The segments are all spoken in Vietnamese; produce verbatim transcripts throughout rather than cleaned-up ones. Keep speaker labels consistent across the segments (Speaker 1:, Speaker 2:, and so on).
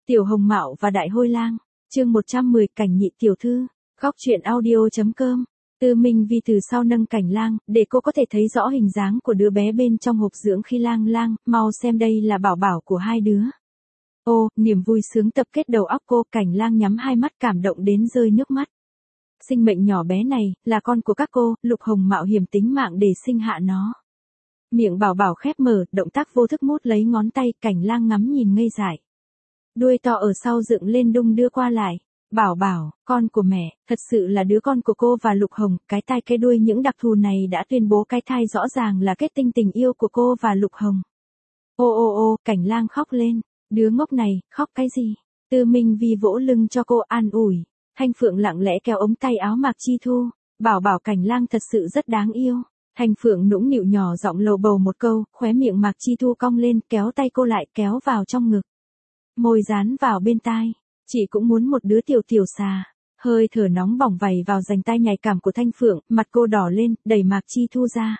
Speaker 1: Tiểu Hồng Mạo và Đại Hôi Lang, chương một trăm mười, Cảnh Nhị tiểu thư, góc truyện audio.com. Tư Minh Vi từ sau nâng Cảnh Lang, để cô có thể thấy rõ hình dáng của đứa bé bên trong hộp dưỡng khí. Lang Lang, mau xem đây là bảo bảo của hai đứa. Ô, niềm vui sướng tập kết đầu óc cô. Cảnh Lang nhắm hai mắt cảm động đến rơi nước mắt. Sinh mệnh nhỏ bé này, là con của các cô. Lục Hồng mạo hiểm tính mạng để sinh hạ nó. Miệng bảo bảo khép mở, động tác vô thức mút lấy ngón tay. Cảnh Lang ngắm nhìn ngây dại. Đuôi to ở sau dựng lên đung đưa qua lại. Bảo bảo, con của mẹ, thật sự là đứa con của cô và Lục Hồng. Cái tai cái đuôi những đặc thù này đã tuyên bố cái thai rõ ràng là kết tinh tình yêu của cô và Lục Hồng. Ô ô ô, Cảnh Lang khóc lên. Đứa ngốc này, khóc cái gì? Tư Minh Vi vỗ lưng cho cô an ủi. Thanh Phượng lặng lẽ kéo ống tay áo Mạc Chi Thu. Bảo bảo Cảnh Lang thật sự rất đáng yêu. Thanh Phượng nũng nịu nhỏ giọng lầu bầu một câu, khóe miệng Mạc Chi Thu cong lên, kéo tay cô lại, kéo vào trong ngực. Môi dán vào bên tai. Chị cũng muốn một đứa tiểu tiểu xà. Hơi thở nóng bỏng vầy vào dành tay nhạy cảm của Thanh Phượng, mặt cô đỏ lên, đẩy Mạc Chi Thu ra.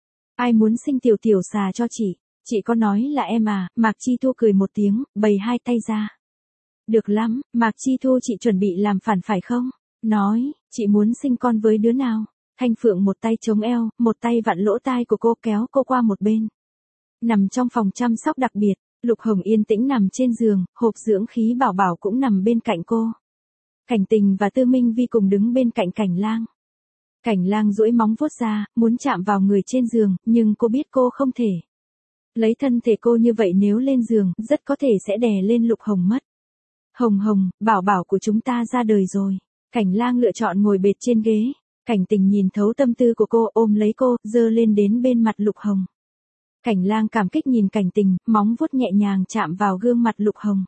Speaker 1: Ai muốn sinh tiểu tiểu xà cho chị? Chị có nói là em à? Mạc Chi Thu cười một tiếng, bày hai tay ra. Được lắm, Mạc Chi Thu, chị chuẩn bị làm phản phải không? Nói, chị muốn sinh con với đứa nào? Thanh Phượng một tay chống eo, một tay vặn lỗ tai của cô, kéo cô qua một bên. Nằm trong phòng chăm sóc đặc biệt, Lục Hồng yên tĩnh nằm trên giường, hộp dưỡng khí bảo bảo cũng nằm bên cạnh cô. Cảnh Tình và Tư Minh Vi cùng đứng bên cạnh Cảnh Lang. Cảnh Lang duỗi móng vuốt ra, muốn chạm vào người trên giường, nhưng cô biết cô không thể. Lấy thân thể cô như vậy nếu lên giường, rất có thể sẽ đè lên Lục Hồng mất. Hồng Hồng, bảo bảo của chúng ta ra đời rồi. Cảnh Lang lựa chọn ngồi bệt trên ghế. Cảnh Tình nhìn thấu tâm tư của cô, ôm lấy cô, giơ lên đến bên mặt Lục Hồng. Cảnh Lang cảm kích nhìn Cảnh Tình, móng vuốt nhẹ nhàng chạm vào gương mặt Lục Hồng.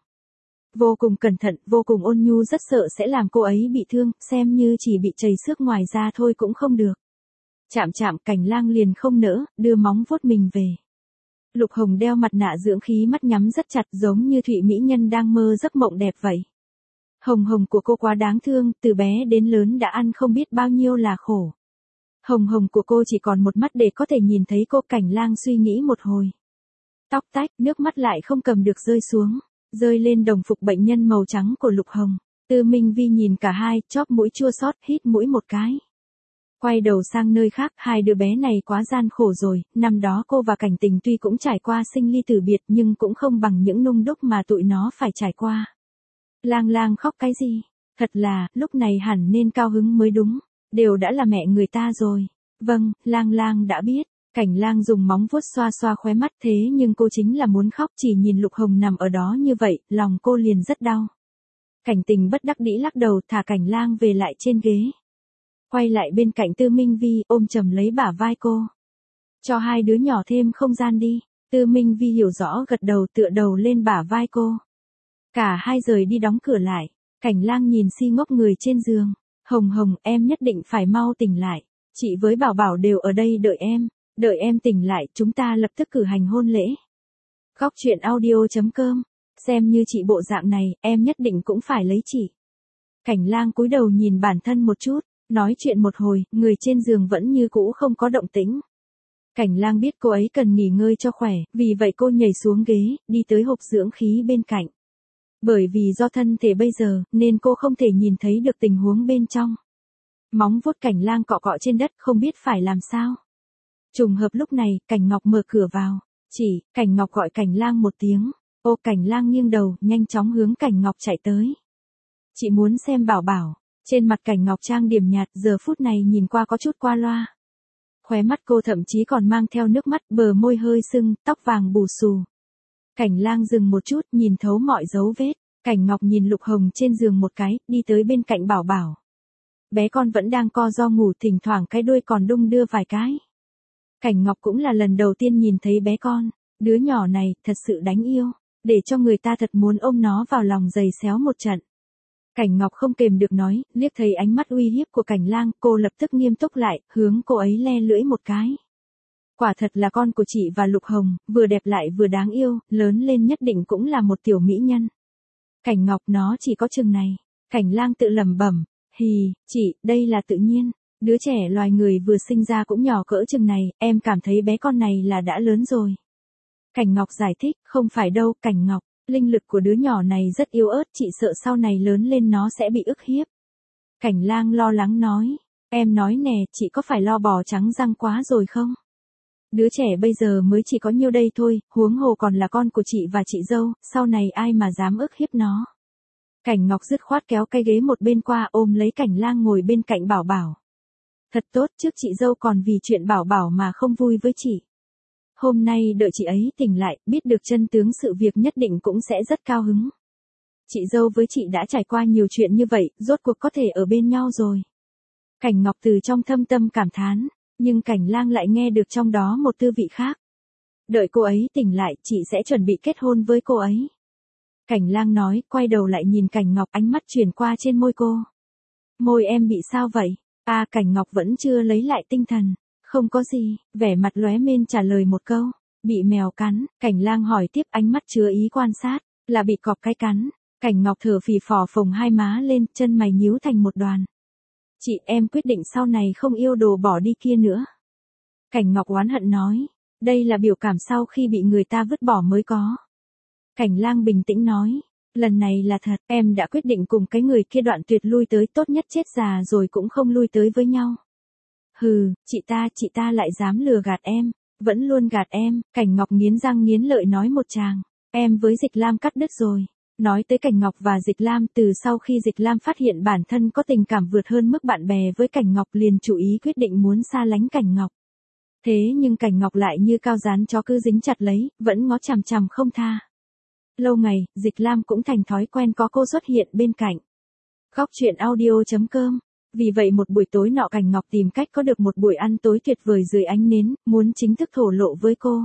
Speaker 1: Vô cùng cẩn thận, vô cùng ôn nhu, rất sợ sẽ làm cô ấy bị thương, xem như chỉ bị chảy xước ngoài da thôi cũng không được. Chạm chạm, Cảnh Lang liền không nỡ, đưa móng vuốt mình về. Lục Hồng đeo mặt nạ dưỡng khí, mắt nhắm rất chặt, giống như thụy mỹ nhân đang mơ giấc mộng đẹp vậy. Hồng Hồng của cô quá đáng thương, từ bé đến lớn đã ăn không biết bao nhiêu là khổ. Hồng Hồng của cô chỉ còn một mắt để có thể nhìn thấy cô. Cảnh Lang suy nghĩ một hồi. Tóc tách, nước mắt lại không cầm được rơi xuống, rơi lên đồng phục bệnh nhân màu trắng của Lục Hồng. Tư Minh Vi nhìn cả hai, chóp mũi chua xót, hít mũi một cái. Quay đầu sang nơi khác, hai đứa bé này quá gian khổ rồi, năm đó cô và Cảnh Tình tuy cũng trải qua sinh ly tử biệt nhưng cũng không bằng những nung đúc mà tụi nó phải trải qua. Lang Lang khóc cái gì? Thật là, lúc này hẳn nên cao hứng mới đúng. Đều đã là mẹ người ta rồi. Vâng, Lang Lang đã biết. Cảnh Lang dùng móng vuốt xoa xoa khóe mắt, thế nhưng cô chính là muốn khóc, chỉ nhìn Lục Hồng nằm ở đó như vậy, lòng cô liền rất đau. Cảnh Tình bất đắc dĩ lắc đầu, thả Cảnh Lang về lại trên ghế. Quay lại bên cạnh Tư Minh Vi, ôm chầm lấy bả vai cô. Cho hai đứa nhỏ thêm không gian đi. Tư Minh Vi hiểu rõ, gật đầu, tựa đầu lên bả vai cô. Cả hai rời đi đóng cửa lại. Cảnh Lang nhìn si ngốc người trên giường. Hồng Hồng, em nhất định phải mau tỉnh lại. Chị với bảo bảo đều ở đây đợi em. Đợi em tỉnh lại, chúng ta lập tức cử hành hôn lễ. Góc truyện audio.com. Xem như chị bộ dạng này, em nhất định cũng phải lấy chị. Cảnh Lang cúi đầu nhìn bản thân một chút. Nói chuyện một hồi, người trên giường vẫn như cũ không có động tĩnh. Cảnh Lang biết cô ấy cần nghỉ ngơi cho khỏe, vì vậy cô nhảy xuống ghế, đi tới hộp dưỡng khí bên cạnh. Bởi vì do thân thể bây giờ, nên cô không thể nhìn thấy được tình huống bên trong. Móng vuốt Cảnh Lang cọ cọ trên đất, không biết phải làm sao. Trùng hợp lúc này, Cảnh Ngọc mở cửa vào. Chỉ, Cảnh Ngọc gọi Cảnh Lang một tiếng. Ô, Cảnh Lang nghiêng đầu, nhanh chóng hướng Cảnh Ngọc chạy tới. Chị muốn xem bảo bảo. Trên mặt Cảnh Ngọc trang điểm nhạt, giờ phút này nhìn qua có chút qua loa. Khóe mắt cô thậm chí còn mang theo nước mắt, bờ môi hơi sưng, tóc vàng bù xù. Cảnh Lang dừng một chút, nhìn thấu mọi dấu vết. Cảnh Ngọc nhìn Lục Hồng trên giường một cái, đi tới bên cạnh bảo bảo. Bé con vẫn đang co ro ngủ, thỉnh thoảng cái đuôi còn đung đưa vài cái. Cảnh Ngọc cũng là lần đầu tiên nhìn thấy bé con. Đứa nhỏ này, thật sự đáng yêu. Để cho người ta thật muốn ôm nó vào lòng giày xéo một trận. Cảnh Ngọc không kềm được nói, liếc thấy ánh mắt uy hiếp của Cảnh Lang, cô lập tức nghiêm túc lại, hướng cô ấy le lưỡi một cái. Quả thật là con của chị và Lục Hồng, vừa đẹp lại vừa đáng yêu, lớn lên nhất định cũng là một tiểu mỹ nhân. Cảnh Ngọc, nó chỉ có chừng này. Cảnh Lang tự lẩm bẩm, hì, chị, đây là tự nhiên. Đứa trẻ loài người vừa sinh ra cũng nhỏ cỡ chừng này, em cảm thấy bé con này là đã lớn rồi. Cảnh Ngọc giải thích, không phải đâu, Cảnh Ngọc. Linh lực của đứa nhỏ này rất yếu ớt, chị sợ sau này lớn lên nó sẽ bị ức hiếp. Cảnh Lang lo lắng nói, em nói nè, chị có phải lo bò trắng răng quá rồi không? Đứa trẻ bây giờ mới chỉ có nhiêu đây thôi, huống hồ còn là con của chị và chị dâu, sau này ai mà dám ức hiếp nó. Cảnh Ngọc dứt khoát kéo cái ghế một bên qua ôm lấy Cảnh Lang ngồi bên cạnh Bảo Bảo. Thật tốt, trước chị dâu còn vì chuyện Bảo Bảo mà không vui với chị. Hôm nay đợi chị ấy tỉnh lại, biết được chân tướng sự việc nhất định cũng sẽ rất cao hứng. Chị dâu với chị đã trải qua nhiều chuyện như vậy, rốt cuộc có thể ở bên nhau rồi. Cảnh Ngọc từ trong thâm tâm cảm thán, nhưng Cảnh Lang lại nghe được trong đó một tư vị khác. Đợi cô ấy tỉnh lại, chị sẽ chuẩn bị kết hôn với cô ấy. Cảnh Lang nói, quay đầu lại nhìn Cảnh Ngọc, ánh mắt chuyển qua trên môi cô. Môi em bị sao vậy? À, Cảnh Ngọc vẫn chưa lấy lại tinh thần. Không có gì, vẻ mặt lóe lên trả lời một câu. Bị mèo cắn, Cảnh Lang hỏi tiếp, ánh mắt chứa ý quan sát. Là bị cọp cái cắn. Cảnh Ngọc thở phì phò phồng hai má lên, chân mày nhíu thành một đoàn. Chị, em quyết định sau này không yêu đồ bỏ đi kia nữa. Cảnh Ngọc oán hận nói. Đây là biểu cảm sau khi bị người ta vứt bỏ mới có. Cảnh Lang bình tĩnh nói. Lần này là thật, em đã quyết định cùng cái người kia đoạn tuyệt, lui tới, tốt nhất chết già rồi cũng không lui tới với nhau. Hừ, chị ta, chị ta lại dám lừa gạt em, vẫn luôn gạt em. Cảnh Ngọc nghiến răng nghiến lợi nói một tràng. Em với Dịch Lam cắt đứt rồi. Nói tới Cảnh Ngọc và Dịch Lam, từ sau khi Dịch Lam phát hiện bản thân có tình cảm vượt hơn mức bạn bè với Cảnh Ngọc, liền chủ ý quyết định muốn xa lánh Cảnh Ngọc. Thế nhưng Cảnh Ngọc lại như cao dán chó cứ dính chặt lấy, vẫn ngó chằm chằm không tha. Lâu ngày, Dịch Lam cũng thành thói quen có cô xuất hiện bên cạnh. Góc truyện audio chấm com. Vì vậy một buổi tối nọ Cảnh Ngọc tìm cách có được một buổi ăn tối tuyệt vời dưới ánh nến, muốn chính thức thổ lộ với cô.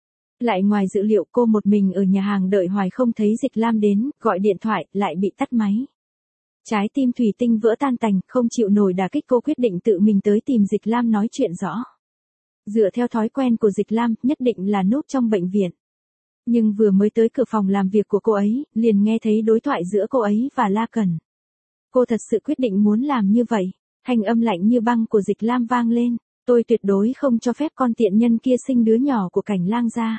Speaker 1: Lại ngoài dự liệu, cô một mình ở nhà hàng đợi hoài không thấy Dịch Lam đến, gọi điện thoại, lại bị tắt máy. Trái tim thủy tinh vỡ tan tành, không chịu nổi đả kích, cô quyết định tự mình tới tìm Dịch Lam nói chuyện rõ. Dựa theo thói quen của Dịch Lam, nhất định là núp trong bệnh viện. Nhưng vừa mới tới cửa phòng làm việc của cô ấy, liền nghe thấy đối thoại giữa cô ấy và La Cẩn. Cô thật sự quyết định muốn làm như vậy. Thanh âm lạnh như băng của Dịch Lam vang lên. Tôi tuyệt đối không cho phép con tiện nhân kia sinh đứa nhỏ của Cảnh Lang ra.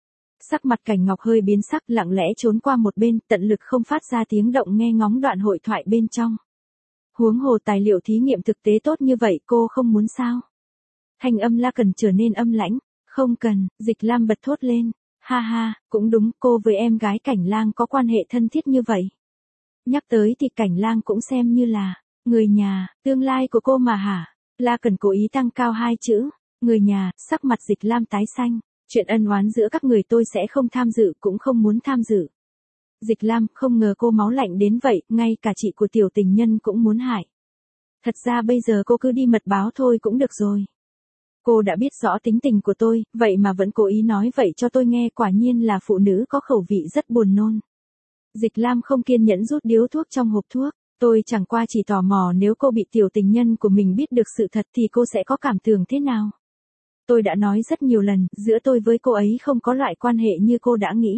Speaker 1: Sắc mặt Cảnh Ngọc hơi biến sắc, lặng lẽ trốn qua một bên, tận lực không phát ra tiếng động, nghe ngóng đoạn hội thoại bên trong. Huống hồ tài liệu thí nghiệm thực tế tốt như vậy, cô không muốn sao? Thanh âm La Cẩn trở nên âm lãnh. Không cần, Dịch Lam bật thốt lên. Ha ha, cũng đúng, cô với em gái Cảnh Lang có quan hệ thân thiết như vậy. Nhắc tới thì Cảnh Lang cũng xem như là người nhà, tương lai của cô mà hả? La Cẩn cố ý tăng cao hai chữ, người nhà. Sắc mặt Dịch Lam tái xanh. Chuyện ân oán giữa các người tôi sẽ không tham dự, cũng không muốn tham dự. Dịch Lam, không ngờ cô máu lạnh đến vậy, ngay cả chị của tiểu tình nhân cũng muốn hại. Thật ra bây giờ cô cứ đi mật báo thôi cũng được rồi. Cô đã biết rõ tính tình của tôi, vậy mà vẫn cố ý nói vậy cho tôi nghe, quả nhiên là phụ nữ có khẩu vị rất buồn nôn. Dịch Lam không kiên nhẫn rút điếu thuốc trong hộp thuốc. Tôi chẳng qua chỉ tò mò nếu cô bị tiểu tình nhân của mình biết được sự thật thì cô sẽ có cảm tưởng thế nào. Tôi đã nói rất nhiều lần, giữa tôi với cô ấy không có loại quan hệ như cô đã nghĩ.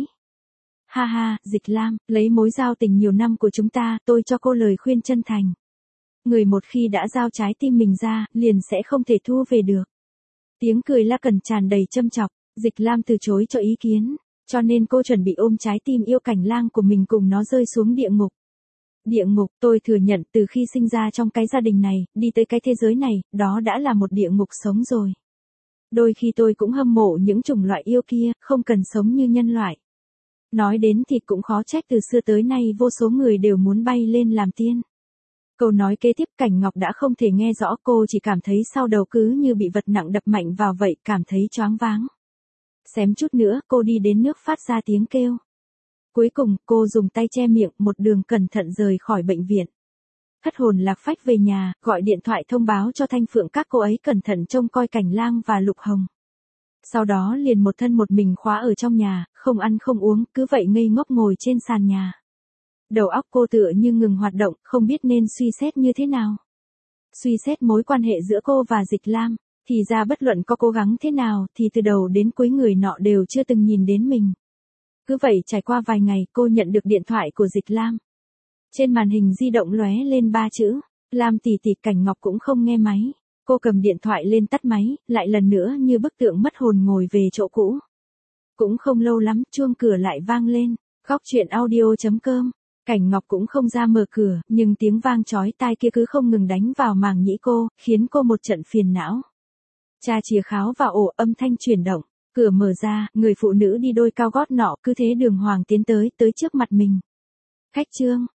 Speaker 1: Ha ha, Dịch Lam, lấy mối giao tình nhiều năm của chúng ta, tôi cho cô lời khuyên chân thành. Người một khi đã giao trái tim mình ra, liền sẽ không thể thu về được. Tiếng cười La Cẩn tràn đầy châm chọc, Dịch Lam từ chối cho ý kiến, cho nên cô chuẩn bị ôm trái tim yêu Cảnh Lang của mình cùng nó rơi xuống địa ngục. Địa ngục, tôi thừa nhận từ khi sinh ra trong cái gia đình này, đi tới cái thế giới này, đó đã là một địa ngục sống rồi. Đôi khi tôi cũng hâm mộ những chủng loại yêu kia, không cần sống như nhân loại. Nói đến thì cũng khó trách từ xưa tới nay vô số người đều muốn bay lên làm tiên. Câu nói kế tiếp Cảnh Ngọc đã không thể nghe rõ, cô chỉ cảm thấy sau đầu cứ như bị vật nặng đập mạnh vào vậy, cảm thấy choáng váng. Xém chút nữa, cô đi đến nước phát ra tiếng kêu. Cuối cùng, cô dùng tay che miệng, một đường cẩn thận rời khỏi bệnh viện. Thất hồn lạc phách về nhà, gọi điện thoại thông báo cho Thanh Phượng các cô ấy cẩn thận trông coi Cảnh Lang và Lục Hồng. Sau đó liền một thân một mình khóa ở trong nhà, không ăn không uống, cứ vậy ngây ngốc ngồi trên sàn nhà. Đầu óc cô tựa như ngừng hoạt động, không biết nên suy xét như thế nào. Suy xét mối quan hệ giữa cô và Dịch Lam, thì ra bất luận có cố gắng thế nào thì từ đầu đến cuối người nọ đều chưa từng nhìn đến mình. Cứ vậy trải qua vài ngày, cô nhận được điện thoại của Dịch Lam. Trên màn hình di động lóe lên ba chữ, Lam tỷ tỷ. Cảnh Ngọc cũng không nghe máy. Cô cầm điện thoại lên tắt máy, lại lần nữa như bức tượng mất hồn ngồi về chỗ cũ. Cũng không lâu lắm, chuông cửa lại vang lên. Khóc chuyện audio.com. Cảnh Ngọc cũng không ra mở cửa, nhưng tiếng vang chói tai kia cứ không ngừng đánh vào màng nhĩ cô, khiến cô một trận phiền não. Tra chìa kháo vào ổ, âm thanh chuyển động, cửa mở ra, người phụ nữ đi đôi cao gót nọ cứ thế đường hoàng tiến tới, tới trước mặt mình. Khách Trương,